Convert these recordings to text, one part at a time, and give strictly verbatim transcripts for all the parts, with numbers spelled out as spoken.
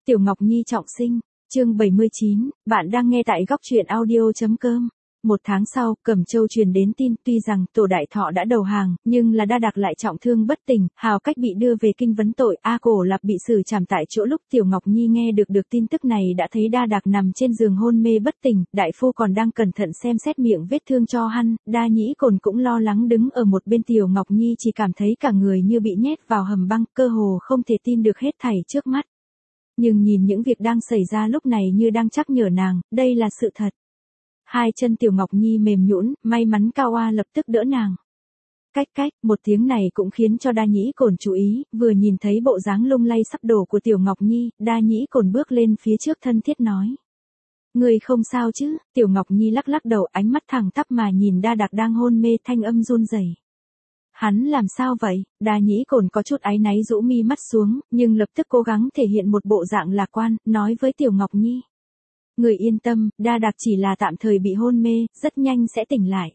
Tiểu Ngọc Nhi trọng sinh, chương bảy mươi chín, bạn đang nghe tại góc truyện audio.com. Một tháng sau, Cẩm Châu truyền đến tin, tuy rằng Tổ Đại Thọ đã đầu hàng, nhưng là Đa Đạc lại trọng thương bất tỉnh, Hào Cách bị đưa về kinh vấn tội, A Cổ Lạp bị xử trảm tại chỗ. Lúc Tiểu Ngọc Nhi nghe được được tin tức này đã thấy Đa Đạc nằm trên giường hôn mê bất tỉnh, đại phu còn đang cẩn thận xem xét miệng vết thương cho hắn, Đa Nhĩ Cổn cũng lo lắng đứng ở một bên. Tiểu Ngọc Nhi chỉ cảm thấy cả người như bị nhét vào hầm băng, cơ hồ không thể tin được hết thảy trước mắt. Nhưng nhìn những việc đang xảy ra lúc này như đang nhắc nhở nàng, đây là sự thật. Hai chân Tiểu Ngọc Nhi mềm nhũn, may mắn Cao A lập tức đỡ nàng. Cách cách, một tiếng này cũng khiến cho Đa Nhĩ Cổn chú ý, vừa nhìn thấy bộ dáng lung lay sắp đổ của Tiểu Ngọc Nhi, Đa Nhĩ Cổn bước lên phía trước thân thiết nói. Người không sao chứ? Tiểu Ngọc Nhi lắc lắc đầu, ánh mắt thẳng tắp mà nhìn Đa Đạc đang hôn mê, thanh âm run rẩy. Hắn làm sao vậy? Đa Nhĩ Cổn có chút áy náy rũ mi mắt xuống, nhưng lập tức cố gắng thể hiện một bộ dạng lạc quan, nói với Tiểu Ngọc Nhi. Người yên tâm, Đa Đạc chỉ là tạm thời bị hôn mê, rất nhanh sẽ tỉnh lại.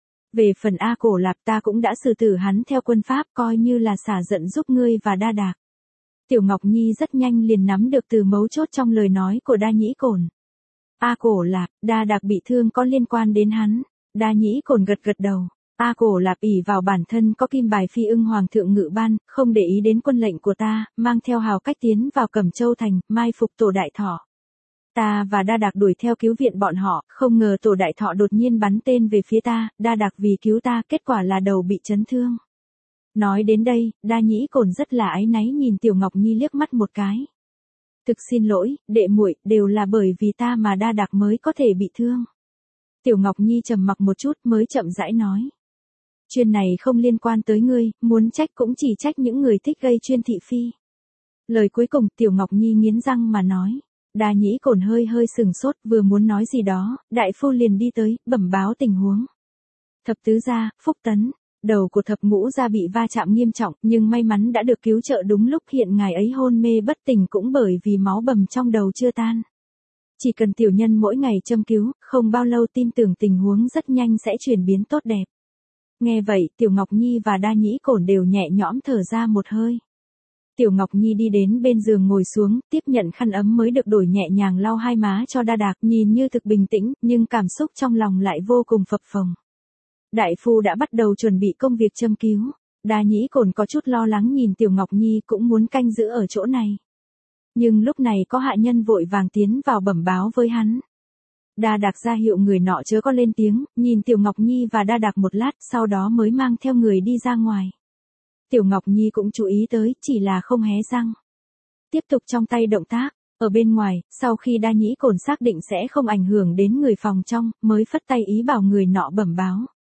Về phần A Cổ Lạp, ta cũng đã xử tử hắn theo quân pháp, coi như là xả giận giúp ngươi và Đa Đạc. Tiểu Ngọc Nhi rất nhanh liền nắm được từ mấu chốt trong lời nói của Đa Nhĩ Cổn. A Cổ Lạp, Đa Đạc bị thương có liên quan đến hắn. Đa Nhĩ Cổn gật gật đầu. A Cổ Lạp ỷ vào bản thân có kim bài phi ưng hoàng thượng ngự ban, không để ý đến quân lệnh của ta, mang theo Hào Cách tiến vào Cẩm Châu thành, mai phục Tổ Đại Thọ. Ta và Đa Đạc đuổi theo cứu viện bọn họ, không ngờ Tổ Đại Thọ đột nhiên bắn tên về phía ta, Đa Đạc vì cứu ta, kết quả là đầu bị chấn thương. Nói đến đây, Đa Nhĩ Cổn rất là áy náy nhìn Tiểu Ngọc Nhi liếc mắt một cái. Thực xin lỗi, đệ muội, đều là bởi vì ta mà Đa Đạc mới có thể bị thương. Tiểu Ngọc Nhi trầm mặc một chút mới chậm rãi nói. Chuyện này không liên quan tới ngươi, muốn trách cũng chỉ trách những người thích gây chuyên thị phi. Lời cuối cùng Tiểu Ngọc Nhi nghiến răng mà nói. Đa Nhĩ Cổn hơi hơi sừng sốt, vừa muốn nói gì đó, đại phu liền đi tới, bẩm báo tình huống. Thập tứ gia, Phúc Tấn, đầu của thập ngũ gia bị va chạm nghiêm trọng, nhưng may mắn đã được cứu trợ đúng lúc, hiện ngài ấy hôn mê bất tỉnh cũng bởi vì máu bầm trong đầu chưa tan. Chỉ cần tiểu nhân mỗi ngày châm cứu, không bao lâu tin tưởng tình huống rất nhanh sẽ chuyển biến tốt đẹp. Nghe vậy, Tiểu Ngọc Nhi và Đa Nhĩ Cổn đều nhẹ nhõm thở ra một hơi. Tiểu Ngọc Nhi đi đến bên giường ngồi xuống, tiếp nhận khăn ấm mới được đổi, nhẹ nhàng lau hai má cho Đa Đạc, nhìn như thực bình tĩnh, nhưng cảm xúc trong lòng lại vô cùng phập phồng. Đại phu đã bắt đầu chuẩn bị công việc châm cứu. Đa Nhĩ Cổn có chút lo lắng nhìn Tiểu Ngọc Nhi, cũng muốn canh giữ ở chỗ này. Nhưng lúc này có hạ nhân vội vàng tiến vào bẩm báo với hắn. Đa Đạc ra hiệu người nọ chớ có lên tiếng, nhìn Tiểu Ngọc Nhi và Đa Đạc một lát, sau đó mới mang theo người đi ra ngoài. Tiểu Ngọc Nhi cũng chú ý tới, chỉ là không hé răng. Tiếp tục trong tay động tác, ở bên ngoài, sau khi Đa Nhĩ Cổn xác định sẽ không ảnh hưởng đến người phòng trong, mới phất tay ý bảo người nọ bẩm báo.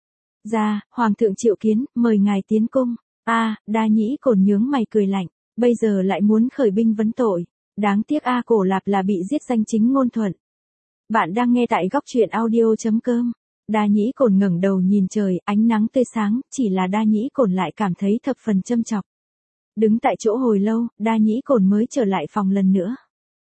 Ra, Hoàng thượng triệu kiến, mời ngài tiến cung. A, Đa Nhĩ Cổn nhướng mày cười lạnh, bây giờ lại muốn khởi binh vấn tội. Đáng tiếc A Cổ Lạp là bị giết danh chính ngôn thuận. Bạn đang nghe tại góc truyện audio.com. Đa Nhĩ Cổn ngẩng đầu nhìn trời, ánh nắng tươi sáng, chỉ là Đa Nhĩ Cổn lại cảm thấy thập phần châm chọc. Đứng tại chỗ hồi lâu, Đa Nhĩ Cổn mới trở lại phòng lần nữa.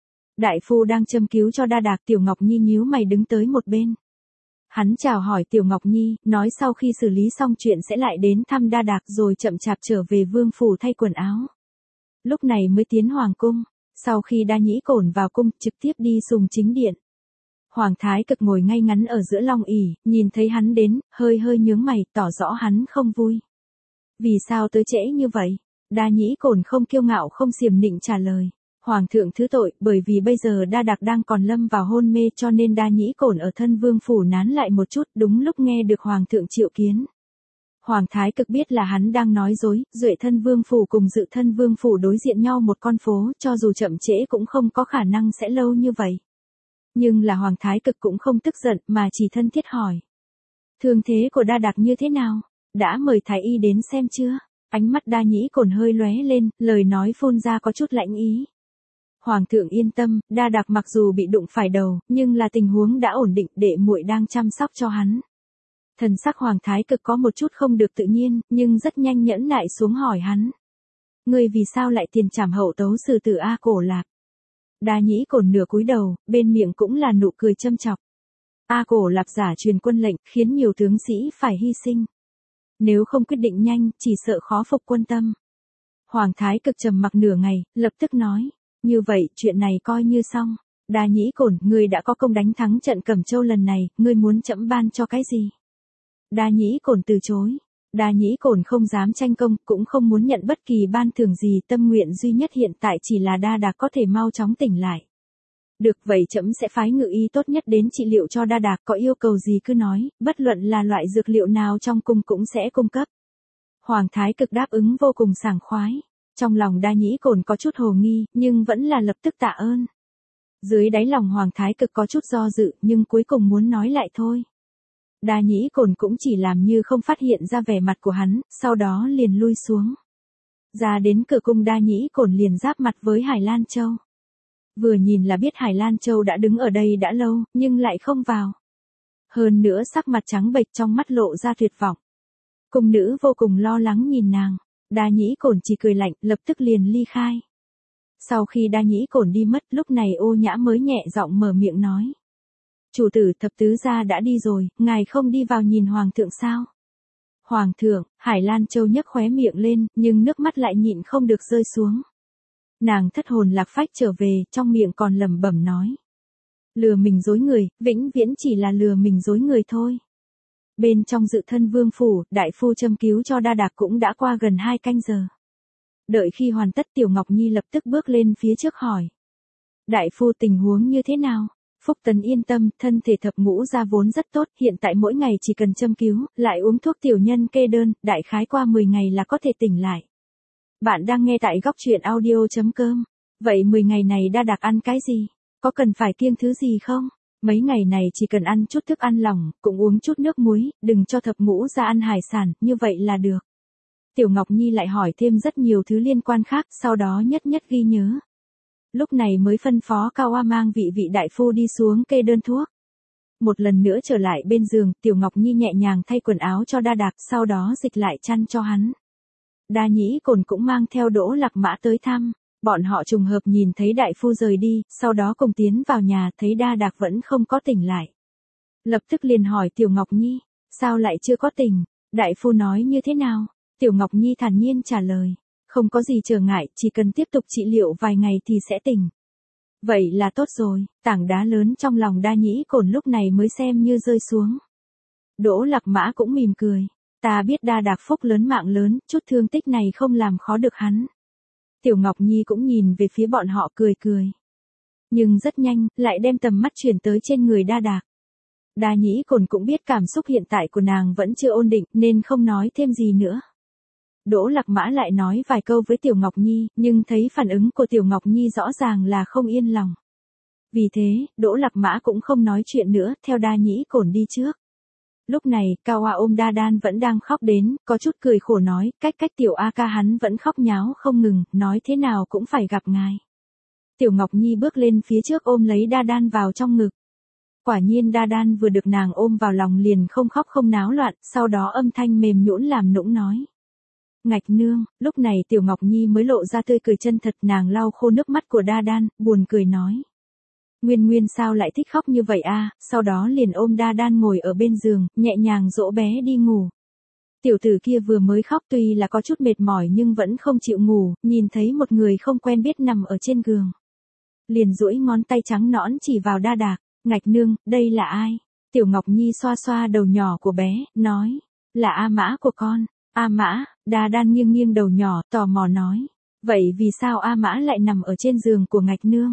Đại phu đang châm cứu cho Đa Đạc. Tiểu Ngọc Nhi nhíu mày đứng tới một bên. Hắn chào hỏi Tiểu Ngọc Nhi, nói sau khi xử lý xong chuyện sẽ lại đến thăm Đa Đạc rồi chậm chạp trở về vương phủ thay quần áo. Lúc này mới tiến hoàng cung, sau khi Đa Nhĩ Cổn vào cung, trực tiếp đi sùng chính điện. Hoàng Thái Cực ngồi ngay ngắn ở giữa long ỷ, nhìn thấy hắn đến, hơi hơi nhướng mày, tỏ rõ hắn không vui. Vì sao tới trễ như vậy? Đa Nhĩ Cổn không kiêu ngạo không xiềm nịnh trả lời. Hoàng thượng thứ tội, bởi vì bây giờ Đa Đạc đang còn lâm vào hôn mê, cho nên Đa Nhĩ Cổn ở thân vương phủ nán lại một chút, đúng lúc nghe được Hoàng thượng triệu kiến. Hoàng Thái Cực biết là hắn đang nói dối, Duệ thân vương phủ cùng Dự thân vương phủ đối diện nhau một con phố, cho dù chậm trễ cũng không có khả năng sẽ lâu như vậy. Nhưng là Hoàng Thái Cực cũng không tức giận, mà chỉ thân thiết hỏi. Thương thế của Đa Đạc như thế nào? Đã mời thái y đến xem chưa? Ánh mắt Đa Nhĩ Cổn hơi lóe lên, lời nói phun ra có chút lạnh ý. Hoàng thượng yên tâm, Đa Đạc mặc dù bị đụng phải đầu, nhưng là tình huống đã ổn định, đệ muội đang chăm sóc cho hắn. Thần sắc Hoàng Thái Cực có một chút không được tự nhiên, nhưng rất nhanh nhẫn nại xuống hỏi hắn. Ngươi vì sao lại tiền trảm hậu tấu xử tử A Cổ Lạp? Đa Nhĩ Cổn nửa cúi đầu, bên miệng cũng là nụ cười châm chọc. A Cổ Lạp giả truyền quân lệnh, khiến nhiều tướng sĩ phải hy sinh. Nếu không quyết định nhanh, chỉ sợ khó phục quân tâm. Hoàng Thái Cực trầm mặc nửa ngày, lập tức nói. Như vậy, chuyện này coi như xong. Đa Nhĩ Cổn, ngươi đã có công đánh thắng trận Cẩm Châu lần này, ngươi muốn trẫm ban cho cái gì? Đa Nhĩ Cổn từ chối. Đa Nhĩ Cổn không dám tranh công, cũng không muốn nhận bất kỳ ban thưởng gì, tâm nguyện duy nhất hiện tại chỉ là Đa Đạc có thể mau chóng tỉnh lại. Được, vậy trẫm sẽ phái ngự y tốt nhất đến trị liệu cho Đa Đạc, có yêu cầu gì cứ nói, bất luận là loại dược liệu nào trong cung cũng sẽ cung cấp. Hoàng Thái Cực đáp ứng vô cùng sảng khoái. Trong lòng Đa Nhĩ Cổn có chút hồ nghi, nhưng vẫn là lập tức tạ ơn. Dưới đáy lòng Hoàng Thái Cực có chút do dự, nhưng cuối cùng muốn nói lại thôi. Đa Nhĩ Cổn cũng chỉ làm như không phát hiện ra vẻ mặt của hắn, sau đó liền lui xuống. Ra đến cửa cung, Đa Nhĩ Cổn liền giáp mặt với Hải Lan Châu. Vừa nhìn là biết Hải Lan Châu đã đứng ở đây đã lâu, nhưng lại không vào. Hơn nữa sắc mặt trắng bệch, trong mắt lộ ra tuyệt vọng. Cung nữ vô cùng lo lắng nhìn nàng. Đa Nhĩ Cổn chỉ cười lạnh, lập tức liền ly khai. Sau khi Đa Nhĩ Cổn đi mất, lúc này Ô Nhã mới nhẹ giọng mở miệng nói. Chủ tử, thập tứ gia đã đi rồi, ngài không đi vào nhìn hoàng thượng sao? Hoàng thượng, Hải Lan Châu nhấc khóe miệng lên, nhưng nước mắt lại nhịn không được rơi xuống. Nàng thất hồn lạc phách trở về, trong miệng còn lẩm bẩm nói. Lừa mình dối người, vĩnh viễn chỉ là lừa mình dối người thôi. Bên trong Dự Thân Vương phủ, đại phu châm cứu cho Đa Đạc cũng đã qua gần hai canh giờ. Đợi khi hoàn tất, Tiểu Ngọc Nhi lập tức bước lên phía trước hỏi. Đại phu, tình huống như thế nào? Phúc Tấn yên tâm, thân thể thập ngũ gia vốn rất tốt, hiện tại mỗi ngày chỉ cần châm cứu, lại uống thuốc tiểu nhân kê đơn, đại khái qua mười ngày là có thể tỉnh lại. Bạn đang nghe tại góc truyện audio chấm com. Vậy mười ngày này Đa Đạc ăn cái gì? Có cần phải kiêng thứ gì không? Mấy ngày này chỉ cần ăn chút thức ăn lỏng, cũng uống chút nước muối, đừng cho thập ngũ gia ăn hải sản, như vậy là được. Tiểu Ngọc Nhi lại hỏi thêm rất nhiều thứ liên quan khác, sau đó nhất nhất ghi nhớ. Lúc này mới phân phó Cao Oa mang vị vị đại phu đi xuống kê đơn thuốc. Một lần nữa trở lại bên giường, Tiểu Ngọc Nhi nhẹ nhàng thay quần áo cho Đa Đạc, sau đó dịch lại chăn cho hắn. Đa Nhĩ Cổn cũng mang theo Đỗ Lạc Mã tới thăm. Bọn họ trùng hợp nhìn thấy đại phu rời đi, sau đó cùng tiến vào nhà, thấy Đa Đạc vẫn không có tỉnh lại. Lập tức liền hỏi Tiểu Ngọc Nhi, sao lại chưa có tỉnh? Đại phu nói như thế nào? Tiểu Ngọc Nhi thản nhiên trả lời, không có gì trở ngại, chỉ cần tiếp tục trị liệu vài ngày thì sẽ tỉnh. Vậy là tốt rồi, tảng đá lớn trong lòng Đa Nhĩ Cổn lúc này mới xem như rơi xuống. Đỗ Lạc Mã cũng mỉm cười, ta biết Đa Đạc phúc lớn mạng lớn, chút thương tích này không làm khó được hắn. Tiểu Ngọc Nhi cũng nhìn về phía bọn họ cười cười. Nhưng rất nhanh, lại đem tầm mắt chuyển tới trên người Đa Đạc. Đa Nhĩ Cổn cũng biết cảm xúc hiện tại của nàng vẫn chưa ổn định, nên không nói thêm gì nữa. Đỗ Lạc Mã lại nói vài câu với Tiểu Ngọc Nhi, nhưng thấy phản ứng của Tiểu Ngọc Nhi rõ ràng là không yên lòng. Vì thế, Đỗ Lạc Mã cũng không nói chuyện nữa, theo Đa Nhĩ Cổn đi trước. Lúc này, Cao Oa ôm Đa Đan vẫn đang khóc đến, có chút cười khổ nói, cách cách Tiểu A ca hắn vẫn khóc nháo không ngừng, nói thế nào cũng phải gặp ngài. Tiểu Ngọc Nhi bước lên phía trước ôm lấy Đa Đan vào trong ngực. Quả nhiên Đa Đan vừa được nàng ôm vào lòng liền không khóc không náo loạn, sau đó âm thanh mềm nhũn làm nũng nói. Ngạch nương, lúc này Tiểu Ngọc Nhi mới lộ ra tươi cười chân thật, nàng lau khô nước mắt của Đa Đan, buồn cười nói. Nguyên Nguyên sao lại thích khóc như vậy a? Sau đó liền ôm Đa Đan ngồi ở bên giường, nhẹ nhàng dỗ bé đi ngủ. Tiểu tử kia vừa mới khóc tuy là có chút mệt mỏi nhưng vẫn không chịu ngủ, nhìn thấy một người không quen biết nằm ở trên giường. Liền duỗi ngón tay trắng nõn chỉ vào Đa Đạc, ngạch nương, đây là ai? Tiểu Ngọc Nhi xoa xoa đầu nhỏ của bé, nói, là A Mã của con. A Mã, Đa Đan nghiêng nghiêng đầu nhỏ, tò mò nói, vậy vì sao A Mã lại nằm ở trên giường của ngạch nương?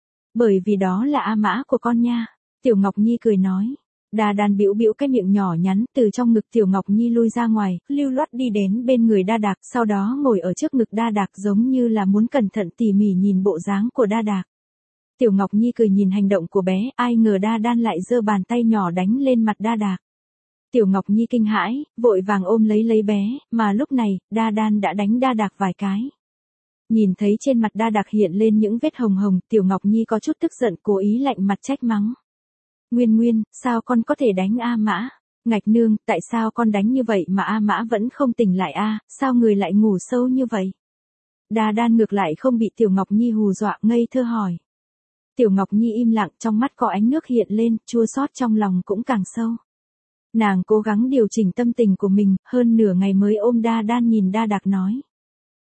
Bởi vì đó là A Mã của con nha. Tiểu Ngọc Nhi cười nói. Đa Đan bĩu bĩu cái miệng nhỏ nhắn, từ trong ngực Tiểu Ngọc Nhi lui ra ngoài, lưu loát đi đến bên người Đa Đạc, sau đó ngồi ở trước ngực Đa Đạc giống như là muốn cẩn thận tỉ mỉ nhìn bộ dáng của Đa Đạc. Tiểu Ngọc Nhi cười nhìn hành động của bé, ai ngờ Đa Đan lại giơ bàn tay nhỏ đánh lên mặt Đa Đạc. Tiểu Ngọc Nhi kinh hãi, vội vàng ôm lấy lấy bé, mà lúc này, Đa Đan đã đánh Đa Đạc vài cái. Nhìn thấy trên mặt Đa Đạc hiện lên những vết hồng hồng, Tiểu Ngọc Nhi có chút tức giận, cố ý lạnh mặt trách mắng. Nguyên Nguyên, sao con có thể đánh A Mã? Ngạch nương, tại sao con đánh như vậy mà A Mã vẫn không tỉnh lại a? Sao người lại ngủ sâu như vậy? Đa Đan ngược lại không bị Tiểu Ngọc Nhi hù dọa, ngây thơ hỏi. Tiểu Ngọc Nhi im lặng, trong mắt có ánh nước hiện lên, chua xót trong lòng cũng càng sâu. Nàng cố gắng điều chỉnh tâm tình của mình, hơn nửa ngày mới ôm Đa Đan nhìn Đa Đạc nói.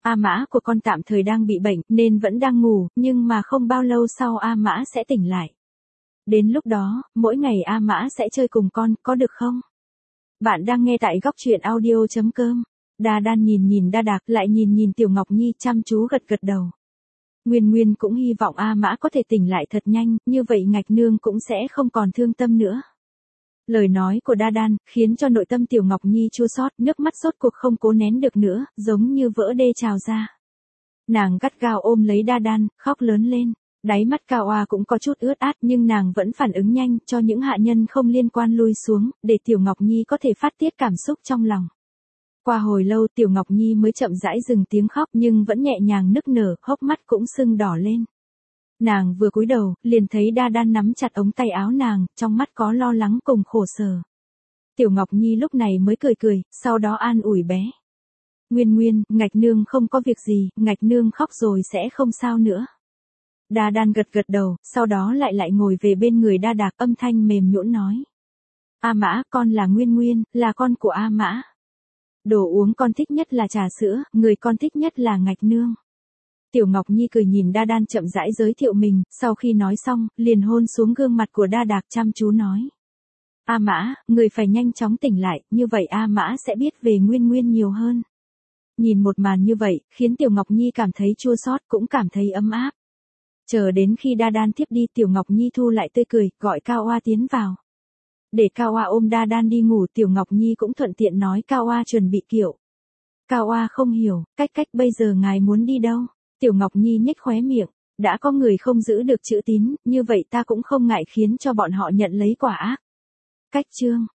A Mã của con tạm thời đang bị bệnh nên vẫn đang ngủ, nhưng mà không bao lâu sau A Mã sẽ tỉnh lại. Đến lúc đó, mỗi ngày A Mã sẽ chơi cùng con, có được không? Bạn đang nghe tại góc truyện audio chấm com. Đa Đan nhìn nhìn Đa Đạc lại nhìn nhìn Tiểu Ngọc Nhi chăm chú gật gật đầu. Nguyên Nguyên cũng hy vọng A Mã có thể tỉnh lại thật nhanh, như vậy Ngạch Nương cũng sẽ không còn thương tâm nữa. Lời nói của Đa Đan khiến cho nội tâm Tiểu Ngọc Nhi chua xót, nước mắt rốt cuộc không cố nén được nữa, giống như vỡ đê trào ra. Nàng gắt gao ôm lấy Đa Đan, khóc lớn lên. Đáy mắt Cao Oa cũng có chút ướt át nhưng nàng vẫn phản ứng nhanh cho những hạ nhân không liên quan lui xuống, để Tiểu Ngọc Nhi có thể phát tiết cảm xúc trong lòng. Qua hồi lâu Tiểu Ngọc Nhi mới chậm rãi dừng tiếng khóc nhưng vẫn nhẹ nhàng nức nở, hốc mắt cũng sưng đỏ lên. Nàng vừa cúi đầu, liền thấy Đa Đan nắm chặt ống tay áo nàng, trong mắt có lo lắng cùng khổ sở. Tiểu Ngọc Nhi lúc này mới cười cười, sau đó an ủi bé. Nguyên Nguyên, Ngạch Nương không có việc gì, Ngạch Nương khóc rồi sẽ không sao nữa. Đa Đan gật gật đầu, sau đó lại lại ngồi về bên người Đa Đạc, âm thanh mềm nhũn nói. A Mã, con là Nguyên Nguyên, là con của A Mã. Đồ uống con thích nhất là trà sữa, người con thích nhất là Ngạch Nương. Tiểu Ngọc Nhi cười nhìn Đa Đan chậm rãi giới thiệu mình, sau khi nói xong, liền hôn xuống gương mặt của Đa Đạc chăm chú nói. A Mã, người phải nhanh chóng tỉnh lại, như vậy A Mã sẽ biết về Nguyên Nguyên nhiều hơn. Nhìn một màn như vậy, khiến Tiểu Ngọc Nhi cảm thấy chua xót cũng cảm thấy ấm áp. Chờ đến khi Đa Đan tiếp đi Tiểu Ngọc Nhi thu lại tươi cười, gọi Cao Oa tiến vào. Để Cao Oa ôm Đa Đan đi ngủ, Tiểu Ngọc Nhi cũng thuận tiện nói Cao Oa chuẩn bị kiệu. Cao Oa không hiểu, cách cách bây giờ ngài muốn đi đâu? Tiểu Ngọc Nhi nhếch khóe miệng, đã có người không giữ được chữ tín, như vậy ta cũng không ngại khiến cho bọn họ nhận lấy quả ác. Cách chương